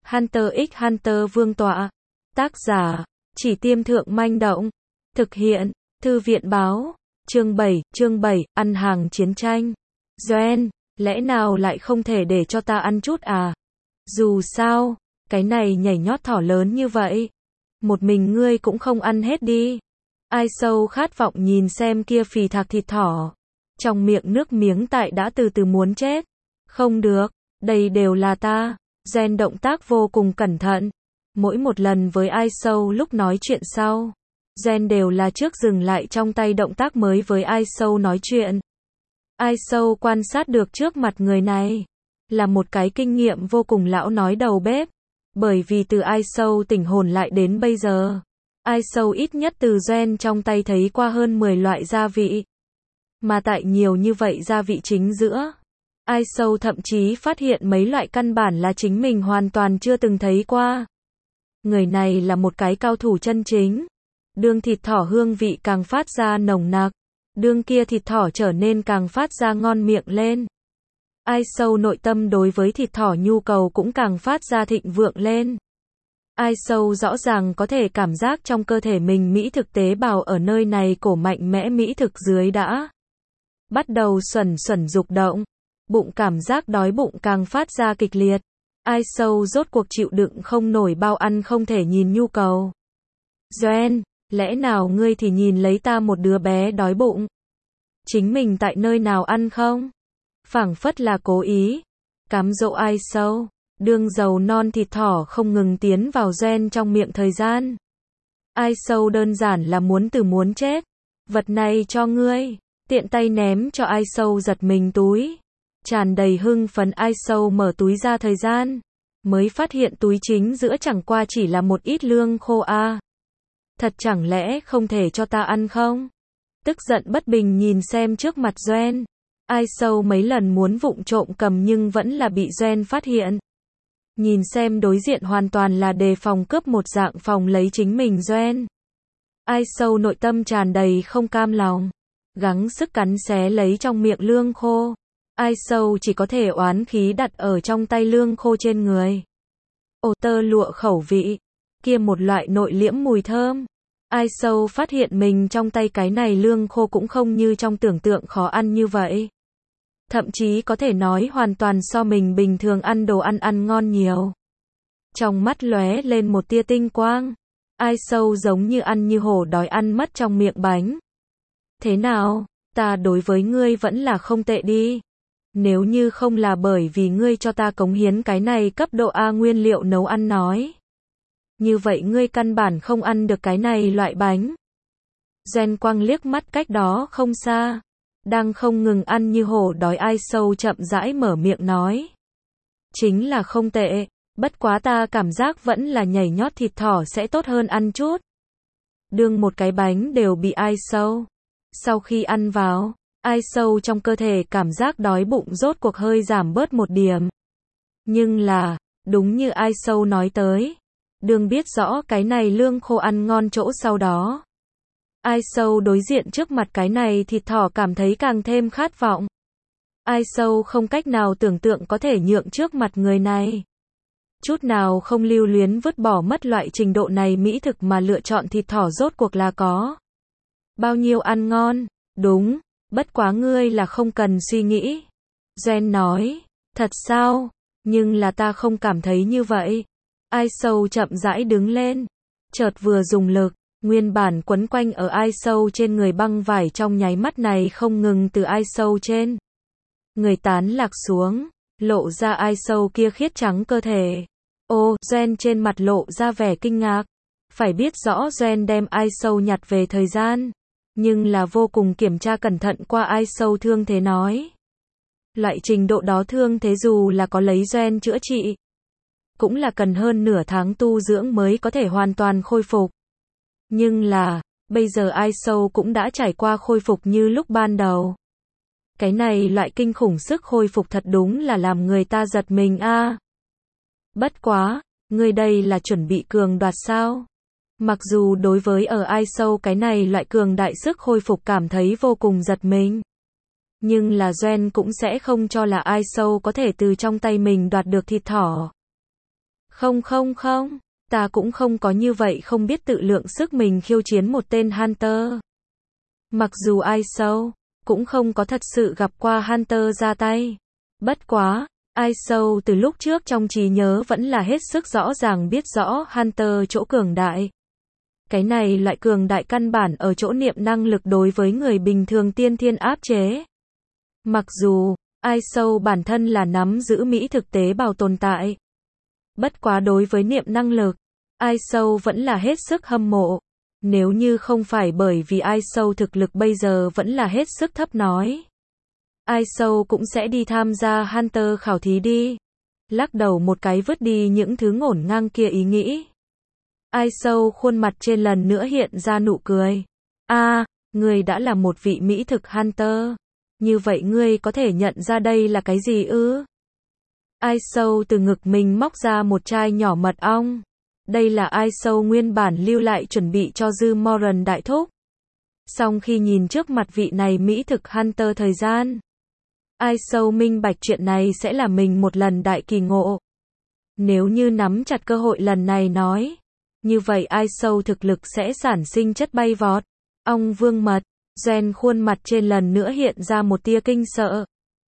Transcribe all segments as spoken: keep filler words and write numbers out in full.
Hunter x Hunter Vương tọa. Tác giả, Chỉ Tiêm Thượng Manh Động. Thực hiện, Thư viện Báo. Chương bảy, chương bảy, ăn hàng chiến tranh. Joanne, lẽ nào lại không thể để cho ta ăn chút à? Dù sao, cái này nhảy nhót thỏ lớn như vậy. Một mình ngươi cũng không ăn hết đi. Ai sâu khát vọng nhìn xem kia phì thạc thịt thỏ. Trong miệng nước miếng tại đã từ từ muốn chết. Không được, đây đều là ta. Jen động tác vô cùng cẩn thận. Mỗi một lần với ai sâu lúc nói chuyện sau, Jen đều là trước dừng lại trong tay động tác mới với ai sâu nói chuyện. Ai sâu quan sát được trước mặt người này là một cái kinh nghiệm vô cùng lão nói đầu bếp. Bởi vì từ ai sâu tỉnh hồn lại đến bây giờ, ai sâu ít nhất từ Jen trong tay thấy qua hơn mười loại gia vị. Mà tại nhiều như vậy gia vị chính giữa, ai sâu thậm chí phát hiện mấy loại căn bản là chính mình hoàn toàn chưa từng thấy qua. Người này là một cái cao thủ chân chính. Đương thịt thỏ hương vị càng phát ra nồng nặc, đương kia thịt thỏ trở nên càng phát ra ngon miệng lên. Ai sâu nội tâm đối với thịt thỏ nhu cầu cũng càng phát ra thịnh vượng lên. Ai sâu rõ ràng có thể cảm giác trong cơ thể mình mỹ thực tế bào ở nơi này cổ mạnh mẽ mỹ thực dưới đã bắt đầu xuẩn xuẩn dục động. Bụng cảm giác đói bụng càng phát ra kịch liệt. Ai sâu rốt cuộc chịu đựng không nổi bao ăn không thể nhìn nhu cầu. Joanne, lẽ nào ngươi thì nhìn lấy ta một đứa bé đói bụng? Chính mình tại nơi nào ăn không? Phảng phất là cố ý. Cám dỗ ai sâu. Đương dầu non thịt thỏ không ngừng tiến vào Joanne trong miệng thời gian. Ai sâu đơn giản là muốn từ muốn chết. Vật này cho ngươi. Tiện tay ném cho ai sâu giật mình túi. Tràn đầy hưng phấn ai sâu mở túi ra thời gian. Mới phát hiện túi chính giữa chẳng qua chỉ là một ít lương khô a. À. Thật chẳng lẽ không thể cho ta ăn không? Tức giận bất bình nhìn xem trước mặt Joanne. Ai sâu mấy lần muốn vụng trộm cầm nhưng vẫn là bị Joanne phát hiện. Nhìn xem đối diện hoàn toàn là đề phòng cướp một dạng phòng lấy chính mình Joanne. Ai sâu nội tâm tràn đầy không cam lòng. Gắng sức cắn xé lấy trong miệng lương khô. Ai sâu chỉ có thể oán khí đặt ở trong tay lương khô trên người. Ồ tơ lụa khẩu vị. Kia một loại nội liễm mùi thơm. Ai sâu phát hiện mình trong tay cái này lương khô cũng không như trong tưởng tượng khó ăn như vậy. Thậm chí có thể nói hoàn toàn so mình bình thường ăn đồ ăn ăn ngon nhiều. Trong mắt lóe lên một tia tinh quang. Ai sâu giống như ăn như hổ đói ăn mất trong miệng bánh. Thế nào, ta đối với ngươi vẫn là không tệ đi. Nếu như không là bởi vì ngươi cho ta cống hiến cái này cấp độ A nguyên liệu nấu ăn nói. Như vậy ngươi căn bản không ăn được cái này loại bánh. Jen quang liếc mắt cách đó không xa. Đang không ngừng ăn như hổ đói ai sâu chậm rãi mở miệng nói. Chính là không tệ, bất quá ta cảm giác vẫn là nhảy nhót thịt thỏ sẽ tốt hơn ăn chút. Đương một cái bánh đều bị ai sâu. Sau khi ăn vào, ai sâu trong cơ thể cảm giác đói bụng rốt cuộc hơi giảm bớt một điểm. Nhưng là, đúng như ai sâu nói tới. Đương biết rõ cái này lương khô ăn ngon chỗ sau đó. Ai sâu đối diện trước mặt cái này thịt thỏ cảm thấy càng thêm khát vọng. Ai sâu không cách nào tưởng tượng có thể nhượng trước mặt người này. Chút nào không lưu luyến vứt bỏ mất loại trình độ này mỹ thực mà lựa chọn thịt thỏ rốt cuộc là có. Bao nhiêu ăn ngon, đúng, bất quá ngươi là không cần suy nghĩ. Jen nói, thật sao, nhưng là ta không cảm thấy như vậy. Ai sâu chậm rãi đứng lên, chợt vừa dùng lực, nguyên bản quấn quanh ở ai sâu trên người băng vải trong nháy mắt này không ngừng từ ai sâu trên người tán lạc xuống, lộ ra ai sâu kia khiết trắng cơ thể. Ô, Jen trên mặt lộ ra vẻ kinh ngạc. Phải biết rõ Jen đem ai sâu nhặt về thời gian, nhưng là vô cùng kiểm tra cẩn thận qua ai sâu thương thế nói. Loại trình độ đó thương thế dù là có lấy Jen chữa trị, cũng là cần hơn nửa tháng tu dưỡng mới có thể hoàn toàn khôi phục. Nhưng là, bây giờ ai sâu cũng đã trải qua khôi phục như lúc ban đầu. Cái này loại kinh khủng sức khôi phục thật đúng là làm người ta giật mình a. À. Bất quá, người đây là chuẩn bị cường đoạt sao? Mặc dù đối với ở ai sâu cái này loại cường đại sức khôi phục cảm thấy vô cùng giật mình. Nhưng là Jen cũng sẽ không cho là ai sâu có thể từ trong tay mình đoạt được thịt thỏ. Không không không, ta cũng không có như vậy không biết tự lượng sức mình khiêu chiến một tên Hunter. Mặc dù ai sâu, cũng không có thật sự gặp qua Hunter ra tay. Bất quá, ai sâu từ lúc trước trong trí nhớ vẫn là hết sức rõ ràng biết rõ Hunter chỗ cường đại. Cái này loại cường đại căn bản ở chỗ niệm năng lực đối với người bình thường tiên thiên áp chế. Mặc dù, ai sâu bản thân là nắm giữ mỹ thực tế bào tồn tại. Bất quá đối với niệm năng lực, ai sâu vẫn là hết sức hâm mộ. Nếu như không phải bởi vì ai sâu thực lực bây giờ vẫn là hết sức thấp nói. Ai sâu cũng sẽ đi tham gia Hunter khảo thí đi. Lắc đầu một cái vứt đi những thứ ngổn ngang kia ý nghĩ. Ai sâu khuôn mặt trên lần nữa hiện ra nụ cười. A, à, ngươi đã là một vị mỹ thực Hunter. Như vậy ngươi có thể nhận ra đây là cái gì ư? Ai sâu từ ngực mình móc ra một chai nhỏ mật ong. Đây là ai sâu nguyên bản lưu lại chuẩn bị cho Dư Moran đại thúc. Song khi nhìn trước mặt vị này mỹ thực Hunter thời gian, ai sâu minh bạch chuyện này sẽ là mình một lần đại kỳ ngộ. Nếu như nắm chặt cơ hội lần này nói, như vậy ai sâu thực lực sẽ sản sinh chất bay vọt. Ong vương mật, Gen khuôn mặt trên lần nữa hiện ra một tia kinh sợ.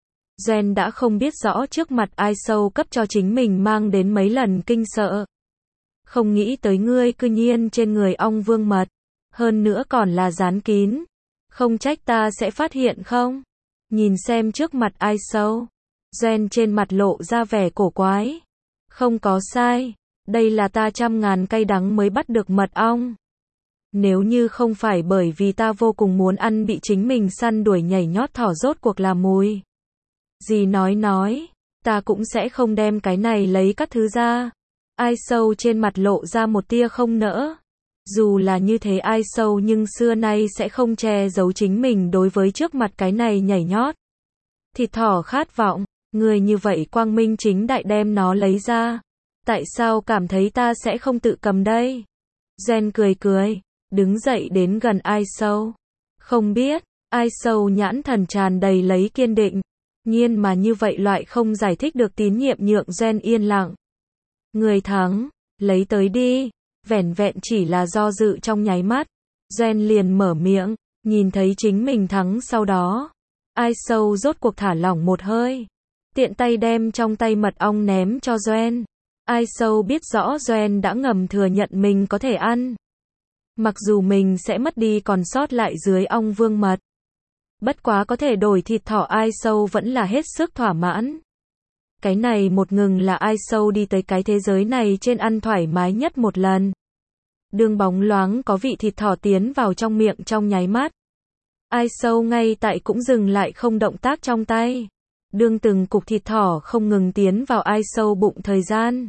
Gen đã không biết rõ trước mặt ai sâu cấp cho chính mình mang đến mấy lần kinh sợ. Không nghĩ tới ngươi cư nhiên trên người ong vương mật, hơn nữa còn là dán kín. Không trách ta sẽ phát hiện không? Nhìn xem trước mặt ai sâu. Gen trên mặt lộ ra vẻ cổ quái. Không có sai, đây là ta trăm ngàn cay đắng mới bắt được mật ong. Nếu như không phải bởi vì ta vô cùng muốn ăn bị chính mình săn đuổi nhảy nhót thỏ rốt cuộc là mùi. Gì nói nói, ta cũng sẽ không đem cái này lấy các thứ ra. Ai sâu trên mặt lộ ra một tia không nỡ. Dù là như thế ai sâu nhưng xưa nay sẽ không che giấu chính mình đối với trước mặt cái này nhảy nhót. Thịt thỏ khát vọng, người như vậy quang minh chính đại đem nó lấy ra. Tại sao cảm thấy ta sẽ không tự cầm đây? Gen cười cười, đứng dậy đến gần ai sâu. Không biết, ai sâu nhãn thần tràn đầy lấy kiên định. Nhiên mà như vậy loại không giải thích được tín nhiệm nhượng Gen yên lặng. Người thắng, lấy tới đi. Vẻn vẹn chỉ là do dự trong nháy mắt. Gen liền mở miệng, nhìn thấy chính mình thắng sau đó. Ai sâu rốt cuộc thả lỏng một hơi. Tiện tay đem trong tay mật ong ném cho Gen. Ai sâu biết rõ Gen đã ngầm thừa nhận mình có thể ăn. Mặc dù mình sẽ mất đi còn sót lại dưới ong vương mật. Bất quá có thể đổi thịt thỏ ai sâu vẫn là hết sức thỏa mãn. Cái này một ngừng là ai sâu đi tới cái thế giới này trên ăn thoải mái nhất một lần. Đường bóng loáng có vị thịt thỏ tiến vào trong miệng trong nháy mắt. Ai sâu ngay tại cũng dừng lại không động tác trong tay. Đường từng cục thịt thỏ không ngừng tiến vào ai sâu bụng thời gian.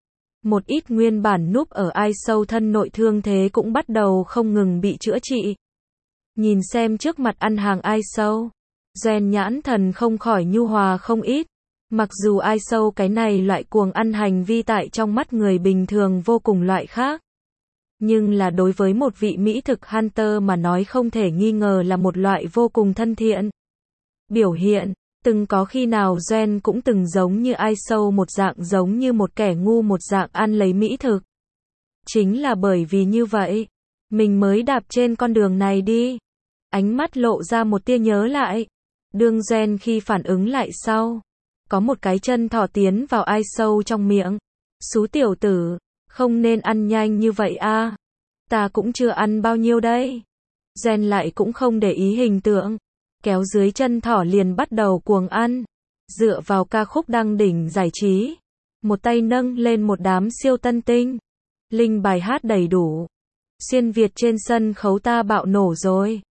Một ít nguyên bản núp ở ai sâu thân nội thương thế cũng bắt đầu không ngừng bị chữa trị. Nhìn xem trước mặt ăn hàng ai sâu. Gen nhãn thần không khỏi nhu hòa không ít. Mặc dù ai sâu cái này loại cuồng ăn hành vi tại trong mắt người bình thường vô cùng loại khác. Nhưng là đối với một vị mỹ thực Hunter mà nói không thể nghi ngờ là một loại vô cùng thân thiện. Biểu hiện, từng có khi nào Gen cũng từng giống như ai sâu một dạng giống như một kẻ ngu một dạng ăn lấy mỹ thực. Chính là bởi vì như vậy, mình mới đạp trên con đường này đi. Ánh mắt lộ ra một tia nhớ lại. Đương Gen khi phản ứng lại sau. Có một cái chân thỏ tiến vào ai sâu trong miệng. Xú tiểu tử, không nên ăn nhanh như vậy a. Ta cũng chưa ăn bao nhiêu đây. Gen lại cũng không để ý hình tượng. Kéo dưới chân thỏ liền bắt đầu cuồng ăn. Dựa vào ca khúc đăng đỉnh giải trí. Một tay nâng lên một đám siêu tân tinh. Linh bài hát đầy đủ. Xuyên Việt trên sân khấu ta bạo nổ rồi.